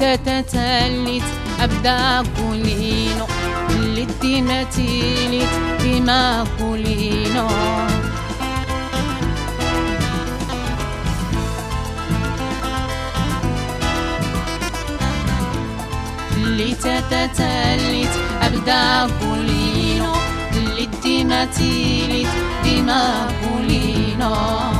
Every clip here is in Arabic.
تتتلت أبدا كولينو اللي تيمتيلت ديما كولينو اللي تتتلت أبدا كولينو اللي تيمتيلت ديما كولينو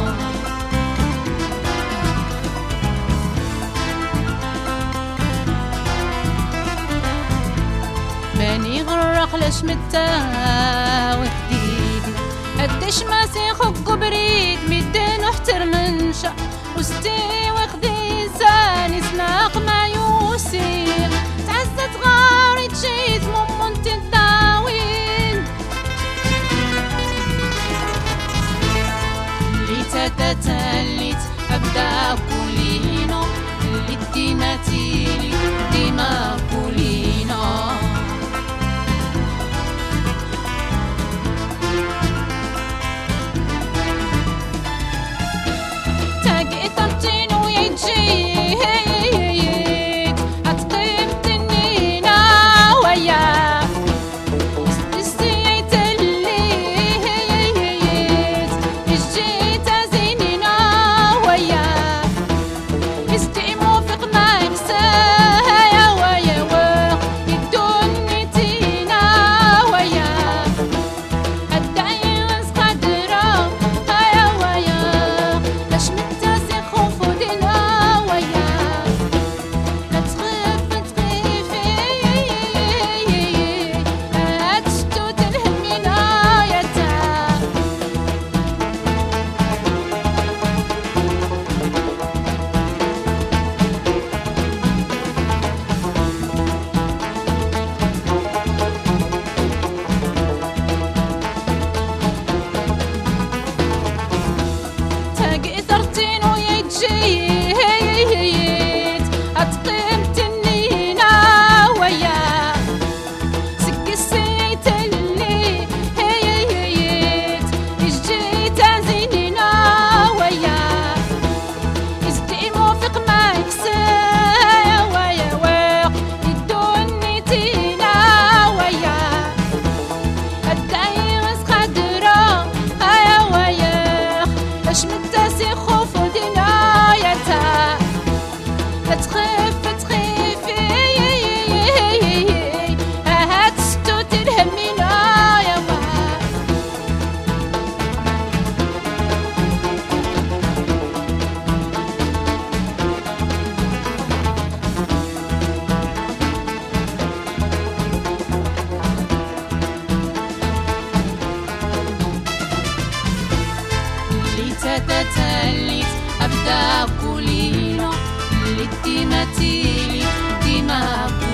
باني غرق لاش متا وحديدي قداش ما سيخك بريد ميدان وحتر منشا وستي وخدي زاني سناق ما يوسير تعزت غاري تشيد ممنت الداوين اللي تتتلت أبدا كولينو اللي ديماتيلي ديما كولينو تتتلت أبدا كولينو اللي ديما تيلي ديما